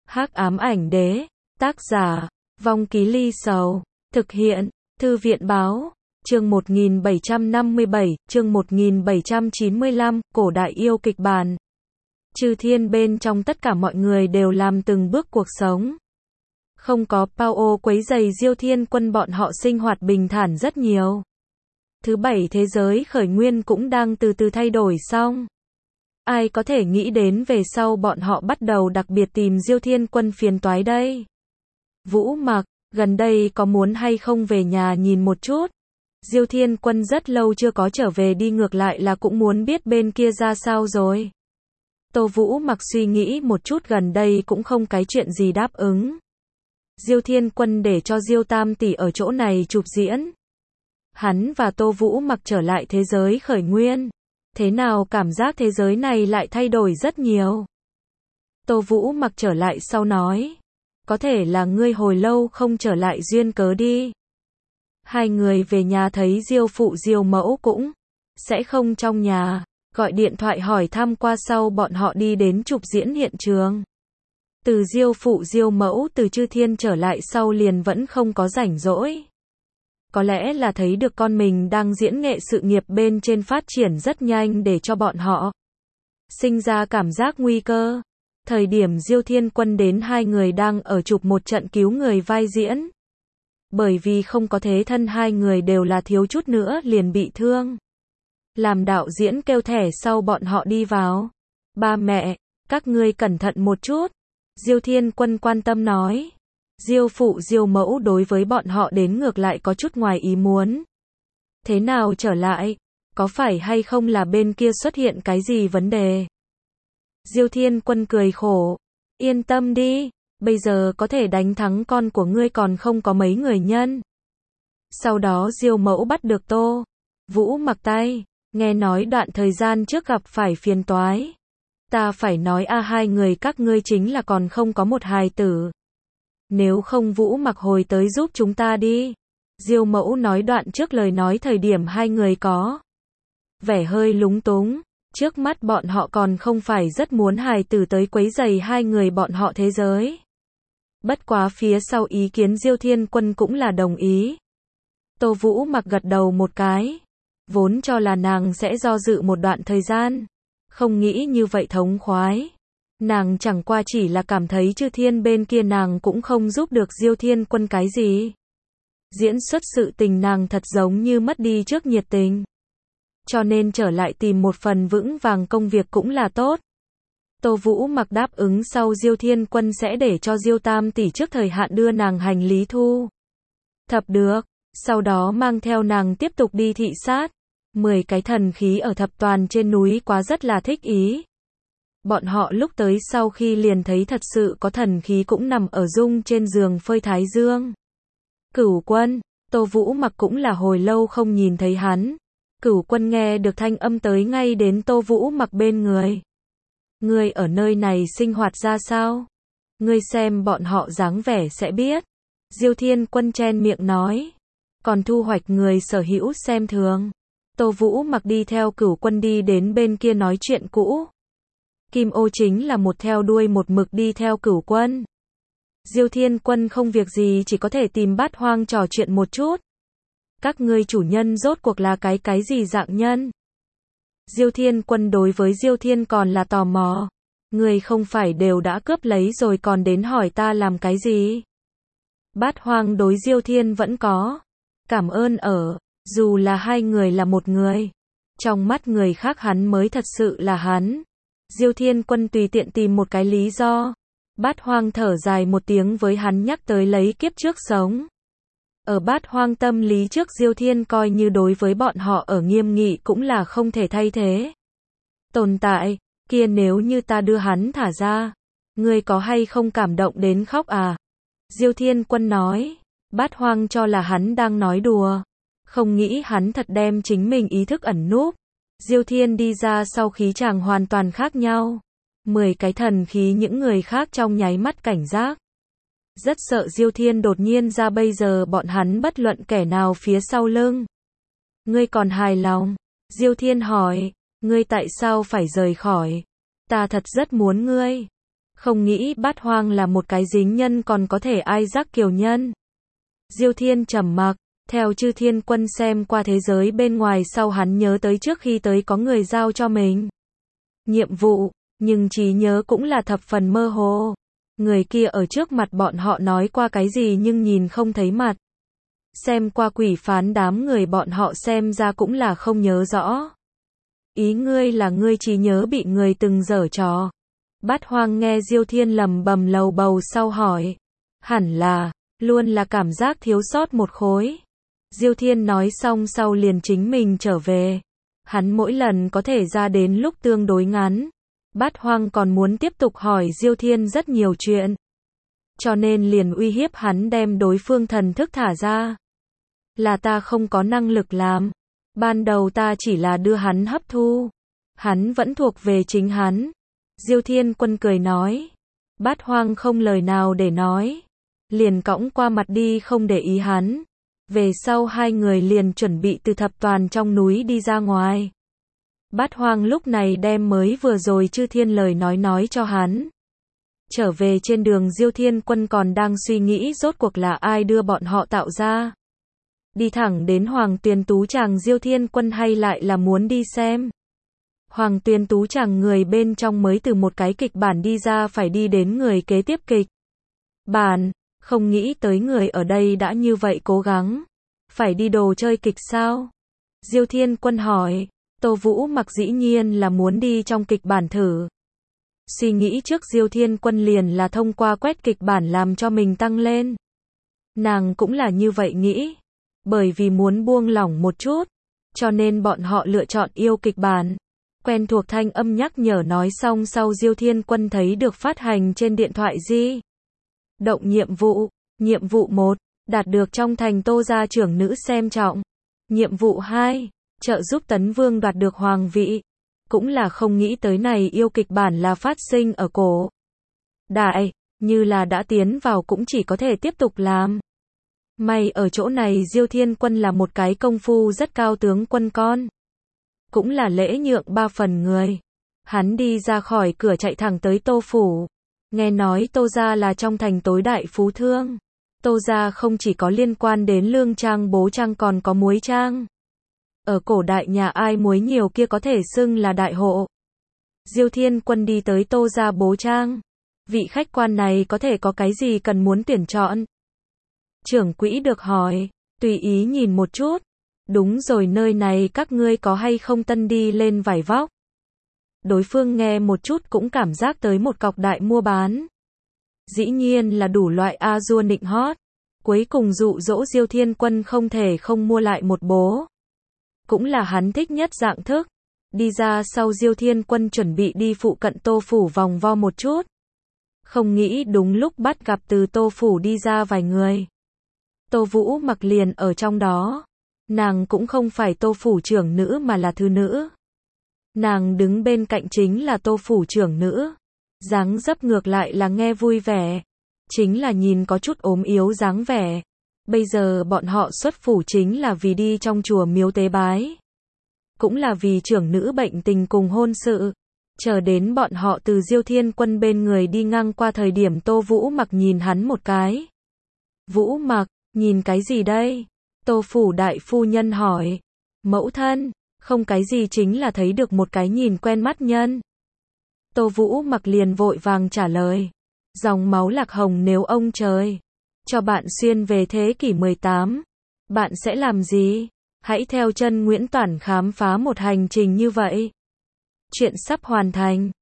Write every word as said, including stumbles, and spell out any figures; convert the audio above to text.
Hắc ám ảnh đế, tác giả, Vong Ký Ly Sầu, thực hiện, Thư viện báo, chương một nghìn bảy trăm năm mươi bảy, chương một nghìn bảy trăm chín mươi lăm, cổ đại yêu kịch bản. Chư thiên bên trong tất cả mọi người đều làm từng bước cuộc sống. Không có Pao quấy rầy Diêu Thiên Quân, bọn họ sinh hoạt bình thản rất nhiều. Thứ bảy thế giới khởi nguyên cũng đang từ từ thay đổi xong. Ai có thể nghĩ đến về sau bọn họ bắt đầu đặc biệt tìm Diêu Thiên Quân phiền toái đây. Vũ Mặc, gần đây có muốn hay không về nhà nhìn một chút? Diêu Thiên Quân rất lâu chưa có trở về, đi ngược lại là cũng muốn biết bên kia ra sao rồi. Tô Vũ Mặc suy nghĩ một chút, gần đây cũng không cái chuyện gì đáp ứng. Diêu Thiên Quân để cho Diêu Tam tỷ ở chỗ này chụp diễn. Hắn và Tô Vũ Mặc trở lại thế giới khởi nguyên. Thế nào cảm giác thế giới này lại thay đổi rất nhiều? Tô Vũ Mặc trở lại sau nói. Có thể là ngươi hồi lâu không trở lại duyên cớ đi. Hai người về nhà thấy Diêu phụ Diêu mẫu cũng sẽ không trong nhà. Gọi điện thoại hỏi thăm qua sau bọn họ đi đến chụp diễn hiện trường. Từ Diêu phụ Diêu mẫu từ Chư Thiên trở lại sau liền vẫn không có rảnh rỗi. Có lẽ là thấy được con mình đang diễn nghệ sự nghiệp bên trên phát triển rất nhanh để cho bọn họ sinh ra cảm giác nguy cơ. Thời điểm Diêu Thiên Quân đến, hai người đang ở chụp một trận cứu người vai diễn. Bởi vì không có thế thân, hai người đều là thiếu chút nữa liền bị thương. Làm đạo diễn kêu thẻ sau bọn họ đi vào. Ba mẹ, các ngươi cẩn thận một chút. Diêu Thiên Quân quan tâm nói. Diêu phụ Diêu mẫu đối với bọn họ đến ngược lại có chút ngoài ý muốn. Thế nào trở lại? Có phải hay không là bên kia xuất hiện cái gì vấn đề? Diêu Thiên Quân cười khổ. Yên tâm đi, bây giờ có thể đánh thắng con của ngươi còn không có mấy người nhân. Sau đó Diêu mẫu bắt được Tô Vũ Mặc tay. Nghe nói đoạn thời gian trước gặp phải phiền toái. Ta phải nói a hai người các ngươi chính là còn không có một hài tử. Nếu không Vũ Mặc hồi tới giúp chúng ta đi. Diêu mẫu nói đoạn trước lời nói thời điểm hai người có vẻ hơi lúng túng. Trước mắt bọn họ còn không phải rất muốn hài tử tới quấy rầy hai người bọn họ thế giới. Bất quá phía sau ý kiến Diêu Thiên Quân cũng là đồng ý. Tô Vũ Mặc gật đầu một cái. Vốn cho là nàng sẽ do dự một đoạn thời gian. Không nghĩ như vậy thống khoái. Nàng chẳng qua chỉ là cảm thấy Chư Thiên bên kia nàng cũng không giúp được Diêu Thiên Quân cái gì. Diễn xuất sự tình nàng thật giống như mất đi trước nhiệt tình. Cho nên trở lại tìm một phần vững vàng công việc cũng là tốt. Tô Vũ Mặc đáp ứng sau Diêu Thiên Quân sẽ để cho Diêu Tam tỷ trước thời hạn đưa nàng hành lý thu thập được. Sau đó mang theo nàng tiếp tục đi thị sát. Mười cái thần khí ở thập toàn trên núi quá rất là thích ý. Bọn họ lúc tới sau khi liền thấy thật sự có thần khí cũng nằm ở dung trên giường phơi thái dương. Cửu Quân, Tô Vũ Mặc cũng là hồi lâu không nhìn thấy hắn. Cửu Quân nghe được thanh âm tới ngay đến Tô Vũ Mặc bên người. Ngươi ở nơi này sinh hoạt ra sao? Ngươi xem bọn họ dáng vẻ sẽ biết. Diêu Thiên Quân chen miệng nói. Còn thu hoạch người sở hữu xem thường. Tô Vũ Mặc đi theo Cửu Quân đi đến bên kia nói chuyện cũ. Kim Ô chính là một theo đuôi một mực đi theo Cửu Quân. Diêu Thiên Quân không việc gì chỉ có thể tìm Bát Hoang trò chuyện một chút. Các ngươi chủ nhân rốt cuộc là cái cái gì dạng nhân? Diêu Thiên Quân đối với Diêu Thiên còn là tò mò. Ngươi không phải đều đã cướp lấy rồi còn đến hỏi ta làm cái gì? Bát Hoang đối Diêu Thiên vẫn có cảm ơn ở, dù là hai người là một người. Trong mắt người khác hắn mới thật sự là hắn. Diêu Thiên Quân tùy tiện tìm một cái lý do. Bát Hoang thở dài một tiếng với hắn nhắc tới lấy kiếp trước sống. Ở Bát Hoang tâm lý trước Diêu Thiên coi như đối với bọn họ ở nghiêm nghị cũng là không thể thay thế tồn tại. Kia nếu như ta đưa hắn thả ra, ngươi có hay không cảm động đến khóc à? Diêu Thiên Quân nói. Bát Hoang cho là hắn đang nói đùa. Không nghĩ hắn thật đem chính mình ý thức ẩn núp. Diêu Thiên đi ra sau khí chàng hoàn toàn khác nhau. Mười cái thần khí những người khác trong nháy mắt cảnh giác. Rất sợ Diêu Thiên đột nhiên ra, bây giờ bọn hắn bất luận kẻ nào phía sau lưng. Ngươi còn hài lòng? Diêu Thiên hỏi. Ngươi tại sao phải rời khỏi? Ta thật rất muốn ngươi. Không nghĩ Bát Hoang là một cái dính nhân còn có thể ai rắc kiều nhân. Diêu Thiên trầm mặc, theo Chư Thiên Quân xem qua thế giới bên ngoài sau hắn nhớ tới trước khi tới có người giao cho mình nhiệm vụ, nhưng trí nhớ cũng là thập phần mơ hồ. Người kia ở trước mặt bọn họ nói qua cái gì nhưng nhìn không thấy mặt. Xem qua quỷ phán đám người bọn họ xem ra cũng là không nhớ rõ. Ý ngươi là ngươi trí nhớ bị người từng giở trò. Bát Hoang nghe Diêu Thiên lầm bầm lầu bầu sau hỏi. Hẳn là, luôn là cảm giác thiếu sót một khối. Diêu Thiên nói xong sau liền chính mình trở về. Hắn mỗi lần có thể ra đến lúc tương đối ngắn. Bát Hoang còn muốn tiếp tục hỏi Diêu Thiên rất nhiều chuyện. Cho nên liền uy hiếp hắn đem đối phương thần thức thả ra. Là ta không có năng lực làm. Ban đầu ta chỉ là đưa hắn hấp thu. Hắn vẫn thuộc về chính hắn. Diêu Thiên Quân cười nói. Bát Hoang không lời nào để nói. Liền cõng qua mặt đi không để ý hắn. Về sau hai người liền chuẩn bị từ thập toàn trong núi đi ra ngoài. Bát Hoang lúc này đem mới vừa rồi Chư Thiên lời nói nói cho hắn. Trở về trên đường Diêu Thiên Quân còn đang suy nghĩ rốt cuộc là ai đưa bọn họ tạo ra. Đi thẳng đến Hoàng Tuyền Tú Tràng Diêu Thiên Quân hay lại là muốn đi xem. Hoàng Tuyền Tú Tràng người bên trong mới từ một cái kịch bản đi ra phải đi đến người kế tiếp kịch bản. Không nghĩ tới người ở đây đã như vậy cố gắng. Phải đi đồ chơi kịch sao? Diêu Thiên Quân hỏi. Tô Vũ Mặc dĩ nhiên là muốn đi trong kịch bản thử. Suy nghĩ trước Diêu Thiên Quân liền là thông qua quét kịch bản làm cho mình tăng lên. Nàng cũng là như vậy nghĩ. Bởi vì muốn buông lỏng một chút. Cho nên bọn họ lựa chọn yêu kịch bản. Quen thuộc thanh âm nhắc nhở nói xong sau Diêu Thiên Quân thấy được phát hành trên điện thoại di động nhiệm vụ. Nhiệm vụ một. Đạt được trong thành Tô gia trưởng nữ xem trọng. Nhiệm vụ hai. Trợ giúp Tấn Vương đoạt được hoàng vị. Cũng là không nghĩ tới này yêu kịch bản là phát sinh ở cổ đại, như là đã tiến vào cũng chỉ có thể tiếp tục làm. May ở chỗ này Diêu Thiên Quân là một cái công phu rất cao tướng quân con. Cũng là lễ nhượng ba phần người. Hắn đi ra khỏi cửa chạy thẳng tới Tô phủ. Nghe nói Tô gia là trong thành tối đại phú thương. Tô gia không chỉ có liên quan đến lương trang bố trang còn có muối trang. Ở cổ đại nhà ai muối nhiều kia có thể xưng là đại hộ. Diêu Thiên Quân đi tới Tô gia bố trang. Vị khách quan này có thể có cái gì cần muốn tuyển chọn? Trưởng quỹ được hỏi, tùy ý nhìn một chút. Đúng rồi, nơi này các ngươi có hay không tân đi lên vải vóc? Đối phương nghe một chút cũng cảm giác tới một cọc đại mua bán. Dĩ nhiên là đủ loại a dua nịnh hót. Cuối cùng dụ dỗ Diêu Thiên Quân không thể không mua lại một bố. Cũng là hắn thích nhất dạng thức. Đi ra sau Diêu Thiên Quân chuẩn bị đi phụ cận Tô phủ vòng vo một chút. Không nghĩ đúng lúc bắt gặp từ Tô phủ đi ra vài người. Tô Vũ Mặc liền ở trong đó. Nàng cũng không phải Tô phủ trưởng nữ mà là thư nữ. Nàng đứng bên cạnh chính là Tô phủ trưởng nữ. Dáng dấp ngược lại là nghe vui vẻ. Chính là nhìn có chút ốm yếu dáng vẻ. Bây giờ bọn họ xuất phủ chính là vì đi trong chùa miếu tế bái. Cũng là vì trưởng nữ bệnh tình cùng hôn sự. Chờ đến bọn họ từ Diêu Thiên Quân bên người đi ngang qua thời điểm Tô Vũ Mặc nhìn hắn một cái. Vũ Mặc, nhìn cái gì đây? Tô phủ đại phu nhân hỏi. Mẫu thân, không cái gì, chính là thấy được một cái nhìn quen mắt nhân. Tô Vũ Mặc liền vội vàng trả lời. Dòng máu lạc hồng, nếu ông trời cho bạn xuyên về thế kỷ mười tám, bạn sẽ làm gì? Hãy theo chân Nguyễn Toản khám phá một hành trình như vậy. Chuyện sắp hoàn thành.